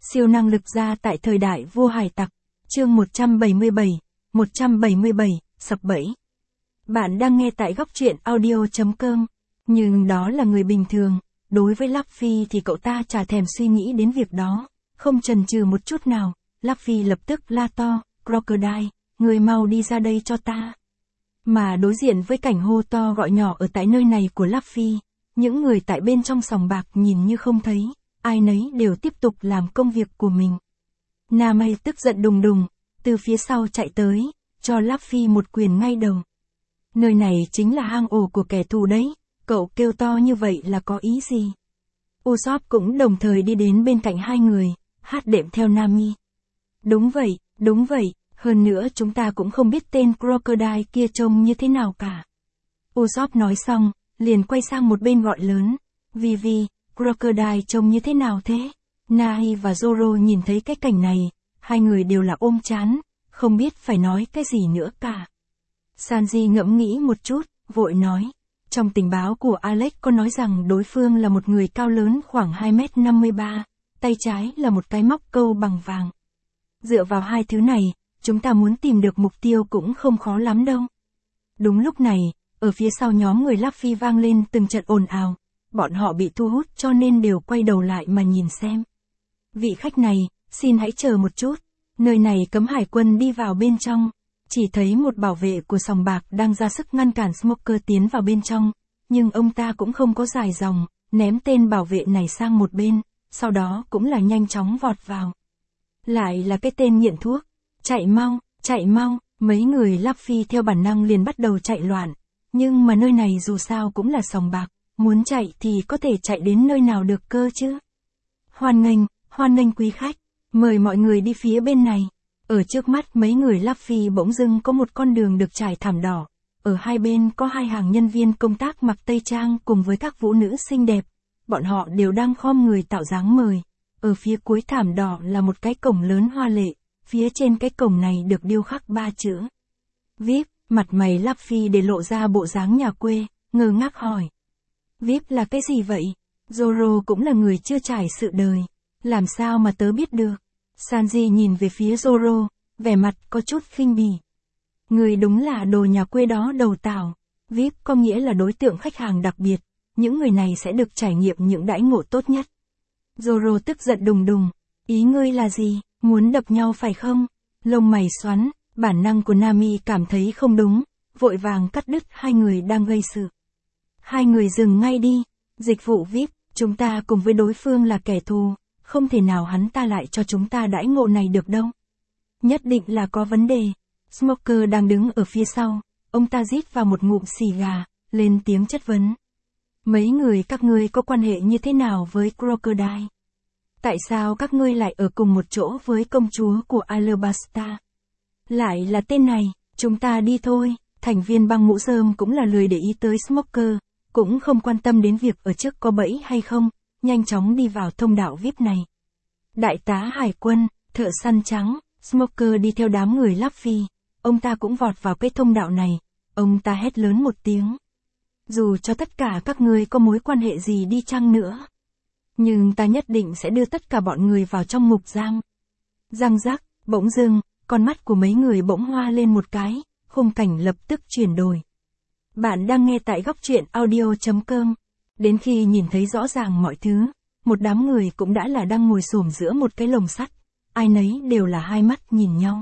Siêu năng lực gia tại thời đại vua hải tặc. Chương 177, sập bẫy. Bạn đang nghe tại góc truyện audio.com. Nhưng đó là người bình thường, đối với Luffy thì cậu ta chả thèm suy nghĩ đến việc đó, không chần chừ một chút nào. Luffy lập tức la to, Crocodile, người mau đi ra đây cho ta. Mà đối diện với cảnh hô to gọi nhỏ ở tại nơi này của Luffy, những người tại bên trong sòng bạc nhìn như không thấy, ai nấy đều tiếp tục làm công việc của mình. Nami tức giận đùng đùng, từ phía sau chạy tới, cho Luffy một quyền ngay đầu. Nơi này chính là hang ổ của kẻ thù đấy, cậu kêu to như vậy là có ý gì? Usopp cũng đồng thời đi đến bên cạnh hai người, hát đệm theo Nami. Đúng vậy, hơn nữa chúng ta cũng không biết tên Crocodile kia trông như thế nào cả. Usopp nói xong, liền quay sang một bên gọi lớn, Vivi, Crocodile trông như thế nào thế? Nai và Zoro nhìn thấy cái cảnh này, hai người đều là ôm chán, không biết phải nói cái gì nữa cả. Sanji ngẫm nghĩ một chút, vội nói, trong tình báo của Alex có nói rằng đối phương là một người cao lớn khoảng 2m53, tay trái là một cái móc câu bằng vàng. Dựa vào hai thứ này, chúng ta muốn tìm được mục tiêu cũng không khó lắm đâu. Đúng lúc này, ở phía sau nhóm người Luffy vang lên từng trận ồn ào, bọn họ bị thu hút cho nên đều quay đầu lại mà nhìn xem. Vị khách này, xin hãy chờ một chút, nơi này cấm hải quân đi vào bên trong. Chỉ thấy một bảo vệ của sòng bạc đang ra sức ngăn cản Smoker tiến vào bên trong, nhưng ông ta cũng không có dài dòng, ném tên bảo vệ này sang một bên, sau đó cũng là nhanh chóng vọt vào. Lại là cái tên nghiện thuốc, chạy mau, mấy người Luffy theo bản năng liền bắt đầu chạy loạn, nhưng mà nơi này dù sao cũng là sòng bạc, muốn chạy thì có thể chạy đến nơi nào được cơ chứ. Hoan nghênh quý khách, mời mọi người đi phía bên này. Ở trước mắt mấy người Luffy bỗng dưng có một con đường được trải thảm đỏ, ở hai bên có hai hàng nhân viên công tác mặc tây trang cùng với các vũ nữ xinh đẹp, bọn họ đều đang khom người tạo dáng mời. Ở phía cuối thảm đỏ là một cái cổng lớn hoa lệ, phía trên cái cổng này được điêu khắc 3 chữ. VIP, mặt mày Luffy để lộ ra bộ dáng nhà quê, ngơ ngác hỏi. VIP là cái gì vậy? Zoro cũng là người chưa trải sự đời, làm sao mà tớ biết được? Sanji nhìn về phía Zoro, vẻ mặt có chút khinh bỉ. Người đúng là đồ nhà quê đó đầu tảo. VIP có nghĩa là đối tượng khách hàng đặc biệt, những người này sẽ được trải nghiệm những đãi ngộ tốt nhất. Zoro tức giận đùng đùng, ý ngươi là gì, muốn đập nhau phải không? Lông mày xoắn, bản năng của Nami cảm thấy không đúng, vội vàng cắt đứt hai người đang gây sự. Hai người dừng ngay đi, dịch vụ VIP, chúng ta cùng với đối phương là kẻ thù. Không thể nào hắn ta lại cho chúng ta đãi ngộ này được đâu. Nhất định là có vấn đề. Smoker đang đứng ở phía sau, ông ta rít vào một ngụm xì gà, lên tiếng chất vấn. Mấy người các ngươi có quan hệ như thế nào với Crocodile? Tại sao các ngươi lại ở cùng một chỗ với công chúa của Alabasta? Lại là tên này, chúng ta đi thôi. Thành viên băng mũ rơm cũng là lười để ý tới Smoker, cũng không quan tâm đến việc ở trước có bẫy hay không. Nhanh chóng đi vào thông đạo VIP này. Đại tá hải quân, thợ săn trắng, Smoker đi theo đám người Luffy, ông ta cũng vọt vào cái thông đạo này, ông ta hét lớn một tiếng. Dù cho tất cả các ngươi có mối quan hệ gì đi chăng nữa, nhưng ta nhất định sẽ đưa tất cả bọn người vào trong ngục giam. Răng rắc, bỗng dưng, con mắt của mấy người bỗng hoa lên một cái, khung cảnh lập tức chuyển đổi. Bạn đang nghe tại góc truyện audio.com. Đến khi nhìn thấy rõ ràng mọi thứ, một đám người cũng đã là đang ngồi xổm giữa một cái lồng sắt, ai nấy đều là hai mắt nhìn nhau.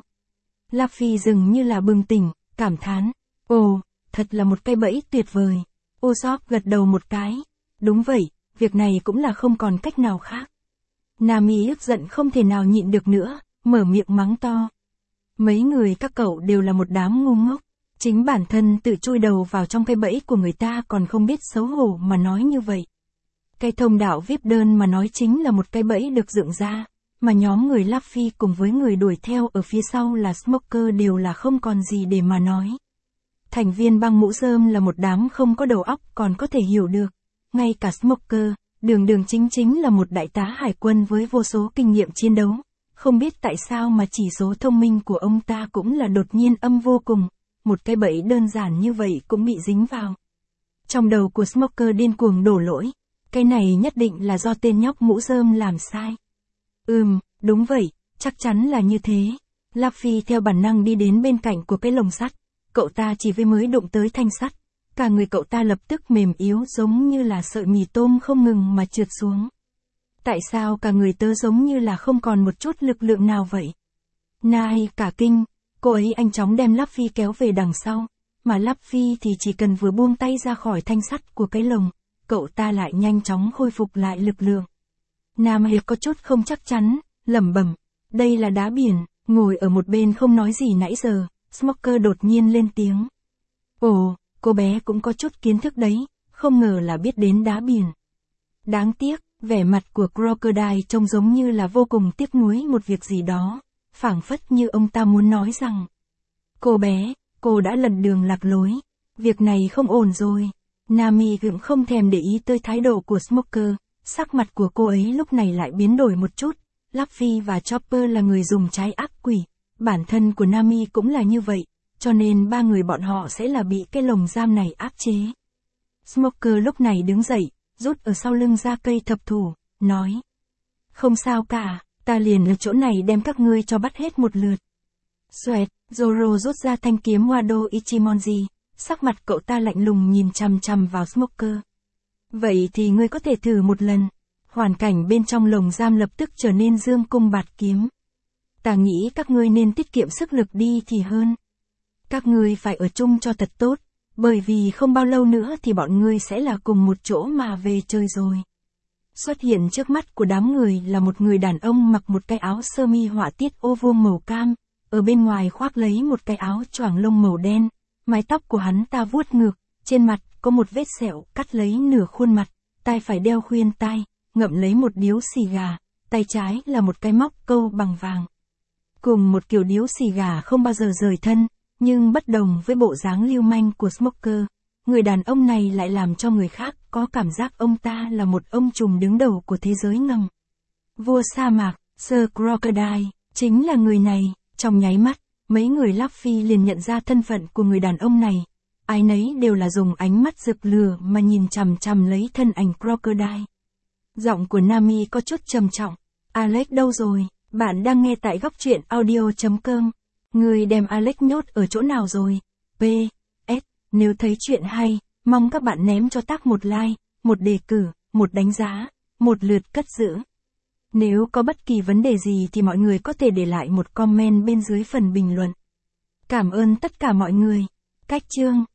Luffy dường như là bừng tỉnh, cảm thán, ồ, thật là một cái bẫy tuyệt vời. Usopp gật đầu một cái, đúng vậy, việc này cũng là không còn cách nào khác. Nami ức giận không thể nào nhịn được nữa, mở miệng mắng to. Mấy người các cậu đều là một đám ngu ngốc. Chính bản thân tự chui đầu vào trong cái bẫy của người ta còn không biết xấu hổ mà nói như vậy. Cái thông đạo VIP đơn mà nói chính là một cái bẫy được dựng ra, mà nhóm người Luffy cùng với người đuổi theo ở phía sau là Smoker đều là không còn gì để mà nói. Thành viên băng mũ rơm là một đám không có đầu óc còn có thể hiểu được. Ngay cả Smoker, đường chính là một đại tá hải quân với vô số kinh nghiệm chiến đấu. Không biết tại sao mà chỉ số thông minh của ông ta cũng là đột nhiên âm vô cùng. Một cái bẫy đơn giản như vậy cũng bị dính vào. Trong đầu của Smoker điên cuồng đổ lỗi. Cái này nhất định là do tên nhóc mũ rơm làm sai. Đúng vậy, chắc chắn là như thế. Luffy theo bản năng đi đến bên cạnh của cái lồng sắt. Cậu ta chỉ với mới đụng tới thanh sắt. Cả người cậu ta lập tức mềm yếu giống như là sợi mì tôm không ngừng mà trượt xuống. Tại sao cả người tớ giống như là không còn một chút lực lượng nào vậy? Nai cả kinh, cô ấy nhanh chóng đem Luffy kéo về đằng sau. Mà Luffy thì chỉ cần vừa buông tay ra khỏi thanh sắt của cái lồng, cậu ta lại nhanh chóng khôi phục lại lực lượng. Nam Hiệp có chút không chắc chắn, lẩm bẩm, đây là đá biển. Ngồi ở một bên không nói gì nãy giờ, Smoker đột nhiên lên tiếng. Ồ, cô bé cũng có chút kiến thức đấy, không ngờ là biết đến đá biển. Đáng tiếc, vẻ mặt của Crocodile trông giống như là vô cùng tiếc nuối một việc gì đó, phảng phất như ông ta muốn nói rằng. Cô bé, cô đã lầm đường lạc lối, việc này không ổn rồi. Nami cũng không thèm để ý tới thái độ của Smoker, sắc mặt của cô ấy lúc này lại biến đổi một chút. Luffy và Chopper là người dùng trái ác quỷ, bản thân của Nami cũng là như vậy, cho nên ba người bọn họ sẽ là bị cái lồng giam này áp chế. Smoker lúc này đứng dậy, rút ở sau lưng ra cây thập thủ, nói. Không sao cả, ta liền ở chỗ này đem các ngươi cho bắt hết một lượt. Xoẹt, Zoro rút ra thanh kiếm Wado Ichimonji, sắc mặt cậu ta lạnh lùng nhìn chằm chằm vào Smoker. Vậy thì ngươi có thể thử một lần. Hoàn cảnh bên trong lồng giam lập tức trở nên dương cung bạt kiếm. Ta nghĩ các ngươi nên tiết kiệm sức lực đi thì hơn. Các ngươi phải ở chung cho thật tốt, bởi vì không bao lâu nữa thì bọn ngươi sẽ là cùng một chỗ mà về chơi rồi. Xuất hiện trước mắt của đám người là một người đàn ông mặc một cái áo sơ mi họa tiết ô vuông màu cam, ở bên ngoài khoác lấy một cái áo choàng lông màu đen, mái tóc của hắn ta vuốt ngược, trên mặt có một vết sẹo cắt lấy nửa khuôn mặt, tai phải đeo khuyên tai, ngậm lấy một điếu xì gà, tay trái là một cái móc câu bằng vàng. Cùng một kiểu điếu xì gà không bao giờ rời thân, nhưng bất đồng với bộ dáng lưu manh của Smoker, người đàn ông này lại làm cho người khác có cảm giác ông ta là một ông trùm đứng đầu của thế giới ngầm. Vua sa mạc, Sir Crocodile, chính là người này. Trong nháy mắt, mấy người Luffy liền nhận ra thân phận của người đàn ông này. Ai nấy đều là dùng ánh mắt rực lửa mà nhìn chằm chằm lấy thân ảnh Crocodile. Giọng của Nami có chút trầm trọng. Alex đâu rồi? Bạn đang nghe tại góc truyện audio.com. Người đem Alex nhốt ở chỗ nào rồi? P.S. Nếu thấy chuyện hay, mong các bạn ném cho tác một like, một đề cử, một đánh giá, một lượt cất giữ. Nếu có bất kỳ vấn đề gì thì mọi người có thể để lại một comment bên dưới phần bình luận. Cảm ơn tất cả mọi người. Cách chương